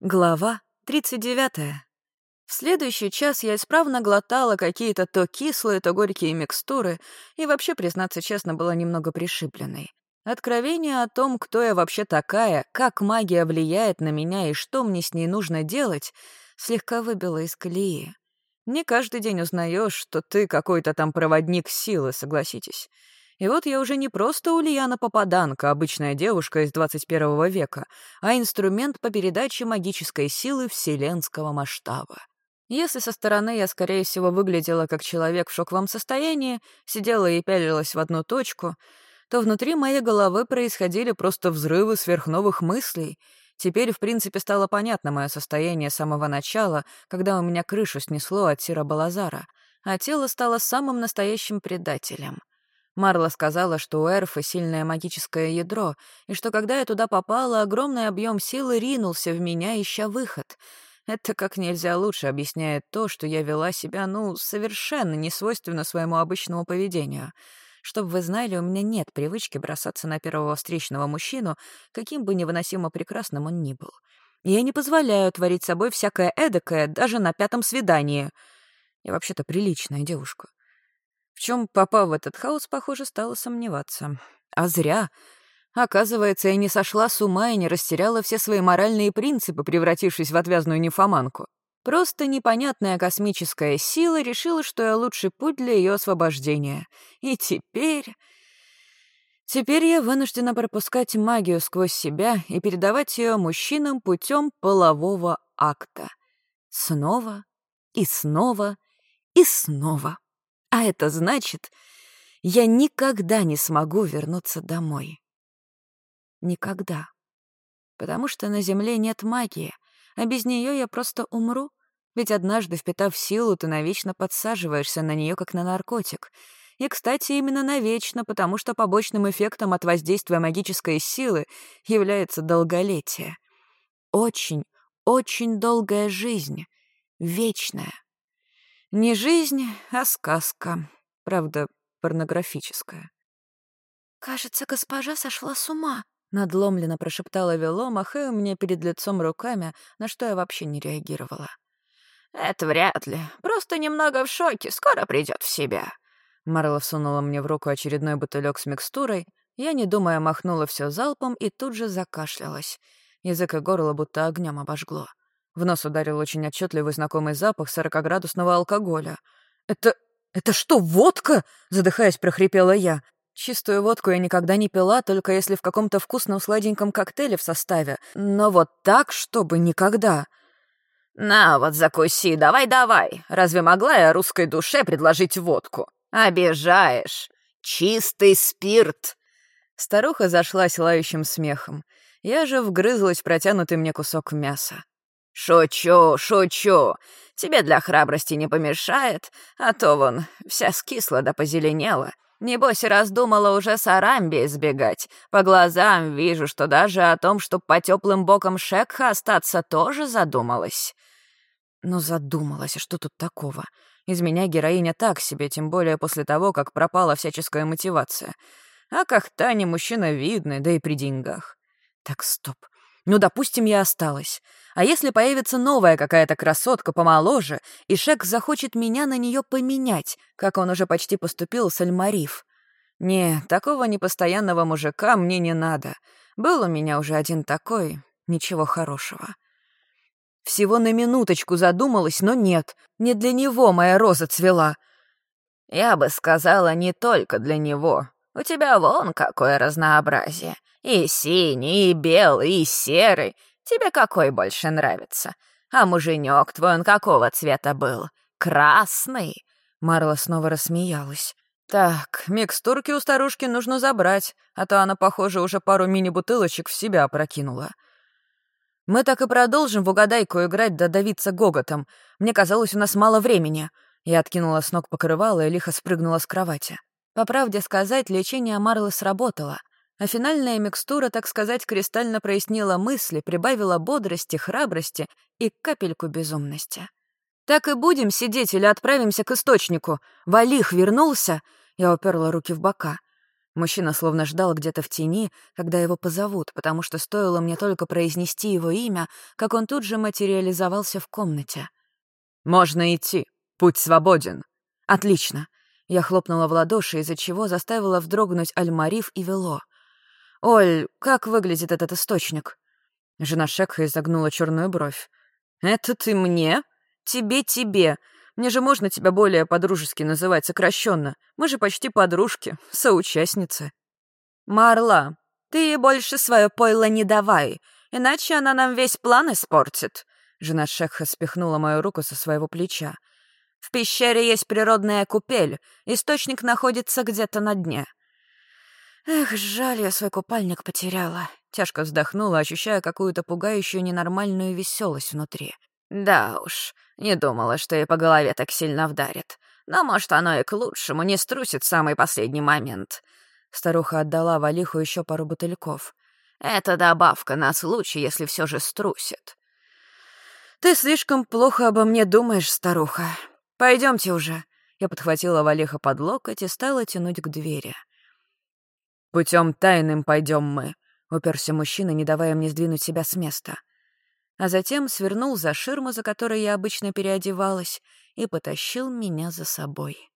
Глава 39. В следующий час я исправно глотала какие-то то кислые, то горькие микстуры и вообще, признаться честно, была немного пришибленной. Откровение о том, кто я вообще такая, как магия влияет на меня и что мне с ней нужно делать, слегка выбило из колеи. Не каждый день узнаешь, что ты какой-то там проводник силы, согласитесь. И вот я уже не просто Ульяна-попаданка, обычная девушка из 21 века, а инструмент по передаче магической силы вселенского масштаба. Если со стороны я, скорее всего, выглядела как человек в шоковом состоянии, сидела и пялилась в одну точку, то внутри моей головы происходили просто взрывы сверхновых мыслей. Теперь, в принципе, стало понятно мое состояние с самого начала, когда у меня крышу снесло от Сира Балазара, а тело стало самым настоящим предателем. Марла сказала, что у эльфа сильное магическое ядро, и что когда я туда попала, огромный объем силы ринулся в меня, ища выход. Это как нельзя лучше объясняет то, что я вела себя, совершенно не свойственно своему обычному поведению. Чтобы вы знали, у меня нет привычки бросаться на первого встречного мужчину, каким бы невыносимо прекрасным он ни был. Я не позволяю творить с собой всякое эдакое даже на 5-м свидании. Я вообще-то приличная девушка. В чем, попав в этот хаос, похоже, стала сомневаться. А зря. Оказывается, я не сошла с ума и не растеряла все свои моральные принципы, превратившись в отвязную нимфоманку. Просто непонятная космическая сила решила, что я лучший путь для ее освобождения. И теперь я вынуждена пропускать магию сквозь себя и передавать ее мужчинам путем полового акта. Снова и снова и снова. А это значит, я никогда не смогу вернуться домой. Никогда. Потому что на Земле нет магии, а без нее я просто умру. Ведь однажды, впитав силу, ты навечно подсаживаешься на нее, как на наркотик. И, кстати, именно навечно, потому что побочным эффектом от воздействия магической силы является долголетие. Очень, очень долгая жизнь. Вечная. Не жизнь, а сказка. Правда, порнографическая. «Кажется, госпожа сошла с ума», — надломленно прошептала Вело, махая мне перед лицом руками, на что я вообще не реагировала. «Это вряд ли. Просто немного в шоке. Скоро придет в себя». Марла всунула мне в руку очередной бутылек с микстурой. Я, не думая, махнула все залпом и тут же закашлялась. Язык и горло будто огнем обожгло. В нос ударил очень отчетливый знакомый запах 40-градусного алкоголя. «Это что, водка?» — задыхаясь, прохрипела я. Чистую водку я никогда не пила, только если в каком-то вкусном сладеньком коктейле в составе. Но вот так, чтобы никогда. «На вот, закуси, давай-давай. Разве могла я русской душе предложить водку? Обижаешь. Чистый спирт». Старуха зашлась лающим смехом. Я же вгрызлась в протянутый мне кусок мяса. «Шучу, шучу. Тебе для храбрости не помешает, а то вон вся скисла да позеленела. Небось, раздумала уже с Арамби избегать. По глазам вижу, что даже о том, чтоб по теплым бокам Шекха остаться, тоже задумалась». Ну, задумалась, а что тут такого? Из меня героиня так себе, тем более после того, как пропала всяческая мотивация. А как Таня мужчина видный, да и при деньгах. Так, стоп. Ну, допустим, я осталась. А если появится новая какая-то красотка помоложе, и Шек захочет меня на нее поменять, как он уже почти поступил с Альмариф? Не, такого непостоянного мужика мне не надо. Был у меня уже один такой, ничего хорошего. Всего на минуточку задумалась, но нет, не для него моя роза цвела. «Я бы сказала, не только для него. У тебя вон какое разнообразие. И синий, и белый, и серый. Тебе какой больше нравится? А муженек твой он какого цвета был? Красный?» Марла снова рассмеялась. «Так, микстурки у старушки нужно забрать, а то она, похоже, уже пару мини-бутылочек в себя опрокинула. Мы так и продолжим в угадайку играть да давиться гоготом. Мне казалось, у нас мало времени». Я откинула с ног покрывало и лихо спрыгнула с кровати. По правде сказать, лечение Марлы сработало, а финальная микстура, так сказать, кристально прояснила мысли, прибавила бодрости, храбрости и капельку безумности. «Так и будем сидеть или отправимся к источнику? Валих вернулся?» Я уперла руки в бока. Мужчина словно ждал где-то в тени, когда его позовут, потому что стоило мне только произнести его имя, как он тут же материализовался в комнате. «Можно идти. Путь свободен». «Отлично». Я хлопнула в ладоши, из-за чего заставила вздрогнуть Аль-Мариф и Вело. «Оль, как выглядит этот источник?» Жена Шекха изогнула черную бровь. «Это ты мне? Тебе. Мне же можно тебя более по-дружески называть сокращенно. Мы же почти подружки, соучастницы». «Марла, ты ей больше свое пойло не давай, иначе она нам весь план испортит». Жена Шекха спихнула мою руку со своего плеча. «В пещере есть природная купель, источник находится где-то на дне». Эх, жаль, я свой купальник потеряла. Тяжко вздохнула, ощущая какую-то пугающую ненормальную веселость внутри. Да уж, не думала, что ей по голове так сильно вдарит. Но, может, оно и к лучшему, не струсит в самый последний момент. Старуха отдала Валиху еще пару бутыльков. Это добавка на случай, если все же струсит. «Ты слишком плохо обо мне думаешь, старуха. Пойдемте уже». Я подхватила Валиха под локоть и стала тянуть к двери. «Путем тайным пойдем мы», — уперся мужчина, не давая мне сдвинуть себя с места. А затем свернул за ширму, за которой я обычно переодевалась, и потащил меня за собой.